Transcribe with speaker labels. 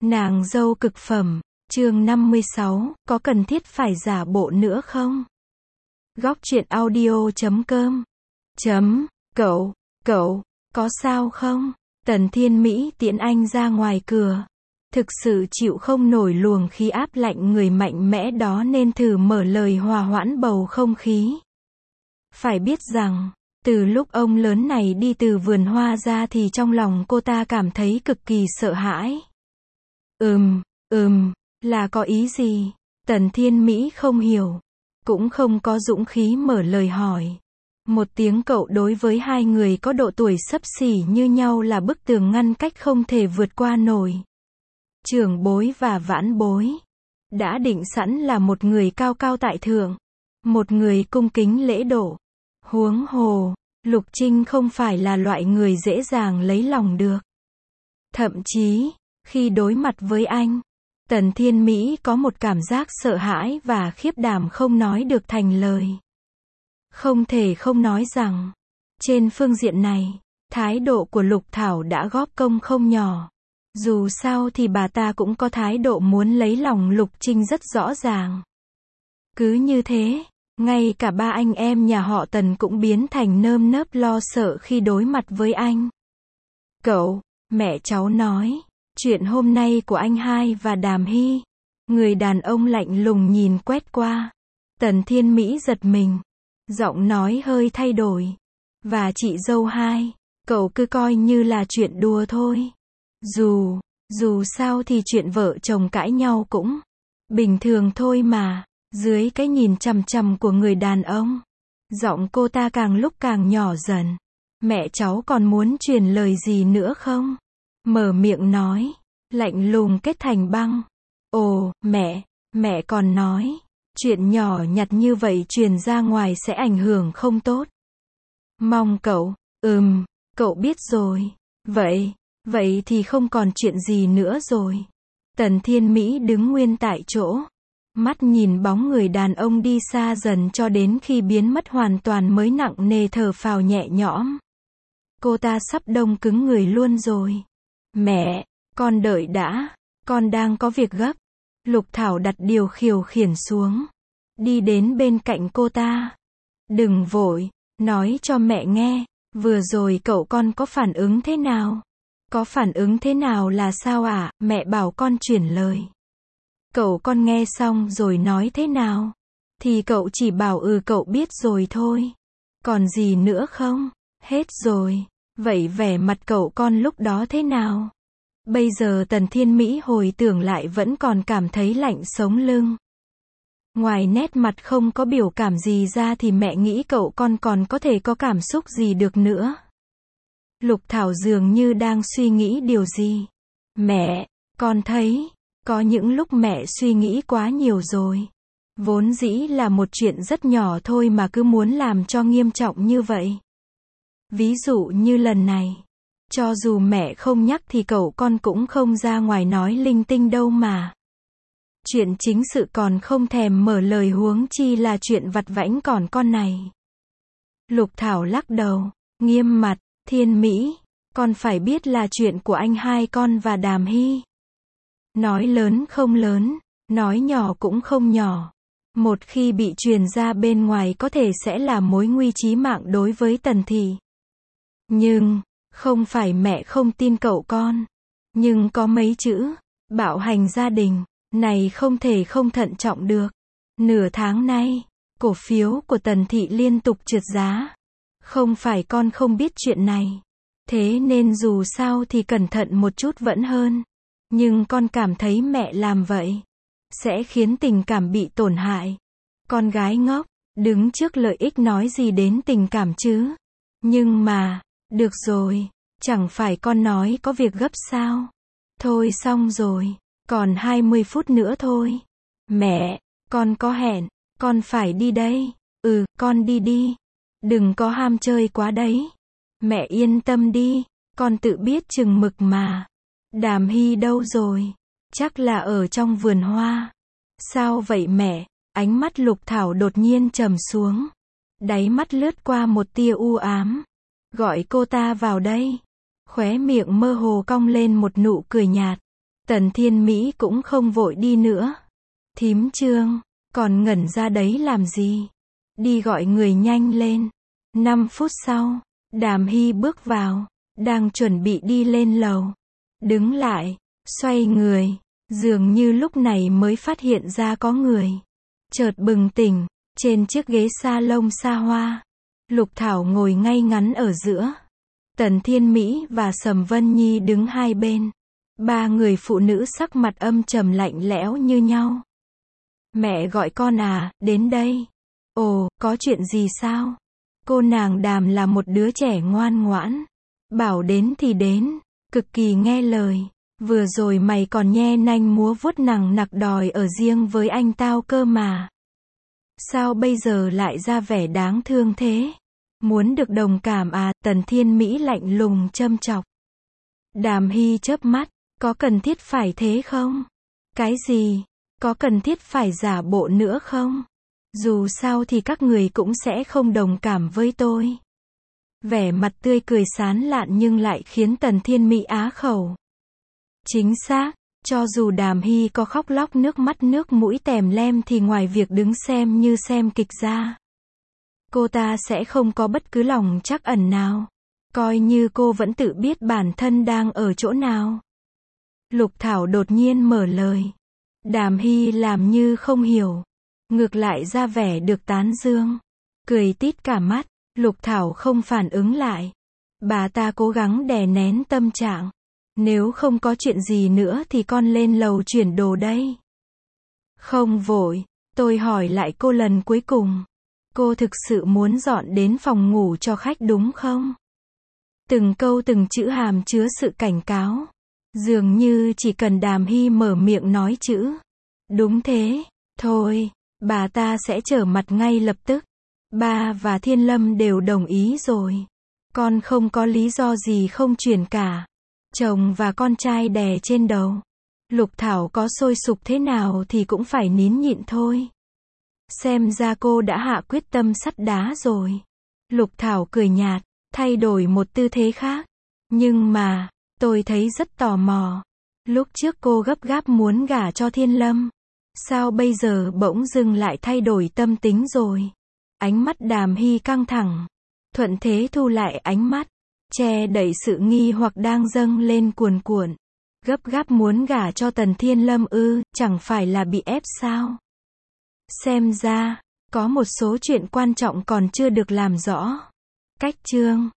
Speaker 1: Nàng dâu cực phẩm, chương 56, có cần thiết phải giả bộ nữa không? Góc truyện audio.com Cậu, có sao không? Tần Thiên Mỹ tiễn anh ra ngoài cửa. Thực sự chịu không nổi luồng khí áp lạnh người mạnh mẽ đó nên thử mở lời hòa hoãn bầu không khí. Phải biết rằng, từ lúc ông lớn này đi từ vườn hoa ra thì trong lòng cô ta cảm thấy cực kỳ sợ hãi. Là có ý gì? Tần Thiên Mỹ không hiểu, cũng không có dũng khí mở lời hỏi. Một tiếng cậu đối với hai người có độ tuổi xấp xỉ như nhau là bức tường ngăn cách không thể vượt qua nổi. Trưởng bối và vãn bối đã định sẵn là một người cao cao tại thượng, một người cung kính lễ độ. Huống hồ, Lục Trinh không phải là loại người dễ dàng lấy lòng được. Thậm chí, khi đối mặt với anh, Tần Thiên Mỹ có một cảm giác sợ hãi và khiếp đảm không nói được thành lời. Không thể không nói rằng, trên phương diện này, thái độ của Lục Thảo đã góp công không nhỏ. Dù sao thì bà ta cũng có thái độ muốn lấy lòng Lục Trinh rất rõ ràng. Cứ như thế, ngay cả ba anh em nhà họ Tần cũng biến thành nơm nớp lo sợ khi đối mặt với anh. Cậu, mẹ cháu nói, chuyện hôm nay của anh hai và Đàm Hy. Người đàn ông lạnh lùng nhìn quét qua. Tần Thiên Mỹ giật mình. Giọng nói hơi thay đổi. Và chị dâu hai, cậu cứ coi như là chuyện đùa thôi. Dù sao thì chuyện vợ chồng cãi nhau cũng bình thường thôi mà. Dưới cái nhìn chằm chằm của người đàn ông, giọng cô ta càng lúc càng nhỏ dần. Mẹ cháu còn muốn truyền lời gì nữa không? Mở miệng nói, lạnh lùng kết thành băng. Ồ, mẹ còn nói, chuyện nhỏ nhặt như vậy truyền ra ngoài sẽ ảnh hưởng không tốt. Mong cậu, cậu biết rồi. Vậy thì không còn chuyện gì nữa rồi. Tần Thiên Mỹ đứng nguyên tại chỗ. Mắt nhìn bóng người đàn ông đi xa dần cho đến khi biến mất hoàn toàn mới nặng nề thở phào nhẹ nhõm. Cô ta sắp đông cứng người luôn rồi. Mẹ, con đợi đã, con đang có việc gấp. Lục Thảo đặt điều khiển xuống. Đi đến bên cạnh cô ta. Đừng vội, nói cho mẹ nghe, vừa rồi cậu con có phản ứng thế nào? Có phản ứng thế nào là sao ạ? Mẹ bảo con chuyển lời. Cậu con nghe xong rồi nói thế nào? Thì cậu chỉ bảo cậu biết rồi thôi. Còn gì nữa không? Hết rồi. Vậy vẻ mặt cậu con lúc đó thế nào? Bây giờ Tần Thiên Mỹ hồi tưởng lại vẫn còn cảm thấy lạnh sống lưng. Ngoài nét mặt không có biểu cảm gì ra thì mẹ nghĩ cậu con còn có thể có cảm xúc gì được nữa. Lục Thảo dường như đang suy nghĩ điều gì. Mẹ, con thấy, có những lúc mẹ suy nghĩ quá nhiều rồi. Vốn dĩ là một chuyện rất nhỏ thôi mà cứ muốn làm cho nghiêm trọng như vậy. Ví dụ như lần này, cho dù mẹ không nhắc thì cậu con cũng không ra ngoài nói linh tinh đâu mà. Chuyện chính sự còn không thèm mở lời huống chi là chuyện vặt vãnh còn con này. Lục Thảo lắc đầu, nghiêm mặt, Thiên Mỹ, con phải biết là chuyện của anh hai con và Đàm Hy. Nói lớn không lớn, nói nhỏ cũng không nhỏ. Một khi bị truyền ra bên ngoài có thể sẽ là mối nguy chí mạng đối với Tần thị. Nhưng, không phải mẹ không tin cậu con. Nhưng có mấy chữ, bạo hành gia đình, này không thể không thận trọng được. Nửa tháng nay, cổ phiếu của Tần thị liên tục trượt giá. Không phải con không biết chuyện này. Thế nên dù sao thì cẩn thận một chút vẫn hơn. Nhưng con cảm thấy mẹ làm vậy sẽ khiến tình cảm bị tổn hại. Con gái ngốc, đứng trước lợi ích nói gì đến tình cảm chứ? Nhưng mà, được rồi, chẳng phải con nói có việc gấp sao? Thôi xong rồi, còn 20 phút nữa thôi. Mẹ, con có hẹn, con phải đi đây. Con đi. Đừng có ham chơi quá đấy. Mẹ yên tâm đi, con tự biết chừng mực mà. Đàm Hy đâu rồi? Chắc là ở trong vườn hoa. Sao vậy mẹ? Ánh mắt Lục Thảo đột nhiên trầm xuống. Đáy mắt lướt qua một tia u ám. Gọi cô ta vào đây. Khóe miệng mơ hồ cong lên một nụ cười nhạt. Tần Thiên Mỹ cũng không vội đi nữa. Thím Trương, còn ngẩn ra đấy làm gì? Đi gọi người nhanh lên. 5 phút sau, Đàm Hy bước vào, đang chuẩn bị đi lên lầu. Đứng lại, xoay người, dường như lúc này mới phát hiện ra có người. Chợt bừng tỉnh, trên chiếc ghế salon xa hoa, Lục Thảo ngồi ngay ngắn ở giữa. Tần Thiên Mỹ và Sầm Vân Nhi đứng hai bên. Ba người phụ nữ sắc mặt âm trầm lạnh lẽo như nhau. Mẹ gọi con à, đến đây. Ồ, có chuyện gì sao? Cô nàng Đàm là một đứa trẻ ngoan ngoãn. Bảo đến thì đến, cực kỳ nghe lời. Vừa rồi mày còn nhe nanh múa vuốt nằng nặc đòi ở riêng với anh tao cơ mà. Sao bây giờ lại ra vẻ đáng thương thế? Muốn được đồng cảm à? Tần Thiên Mỹ lạnh lùng châm chọc. Đàm Hy chớp mắt, có cần thiết phải thế không? Cái gì? Có cần thiết phải giả bộ nữa không? Dù sao thì các người cũng sẽ không đồng cảm với tôi. Vẻ mặt tươi cười sán lạn nhưng lại khiến Tần Thiên Mỹ á khẩu. Chính xác, cho dù Đàm Hy có khóc lóc nước mắt nước mũi tèm lem thì ngoài việc đứng xem như xem kịch ra, cô ta sẽ không có bất cứ lòng trắc ẩn nào. Coi như cô vẫn tự biết bản thân đang ở chỗ nào. Lục Thảo đột nhiên mở lời. Đàm Hy làm như không hiểu. Ngược lại ra vẻ được tán dương. Cười tít cả mắt. Lục Thảo không phản ứng lại. Bà ta cố gắng đè nén tâm trạng. Nếu không có chuyện gì nữa thì con lên lầu chuyển đồ đây. Không vội. Tôi hỏi lại cô lần cuối cùng. Cô thực sự muốn dọn đến phòng ngủ cho khách đúng không? Từng câu từng chữ hàm chứa sự cảnh cáo. Dường như chỉ cần Đàm Hy mở miệng nói chữ. Đúng thế. Thôi, bà ta sẽ trở mặt ngay lập tức. Ba và Thiên Lâm đều đồng ý rồi. Con không có lý do gì không chuyển cả. Chồng và con trai đè trên đầu. Lục Thảo có sôi sục thế nào thì cũng phải nín nhịn thôi. Xem ra cô đã hạ quyết tâm sắt đá rồi. Lục Thảo cười nhạt, thay đổi một tư thế khác. Nhưng mà, tôi thấy rất tò mò. Lúc trước cô gấp gáp muốn gả cho Thiên Lâm. Sao bây giờ bỗng dưng lại thay đổi tâm tính rồi? Ánh mắt Đàm Hy căng thẳng. Thuận thế thu lại ánh mắt. Che đậy sự nghi hoặc đang dâng lên cuồn cuộn. Gấp gáp muốn gả cho Tần Thiên Lâm ư, chẳng phải là bị ép sao? Xem ra, có một số chuyện quan trọng còn chưa được làm rõ. Cách chương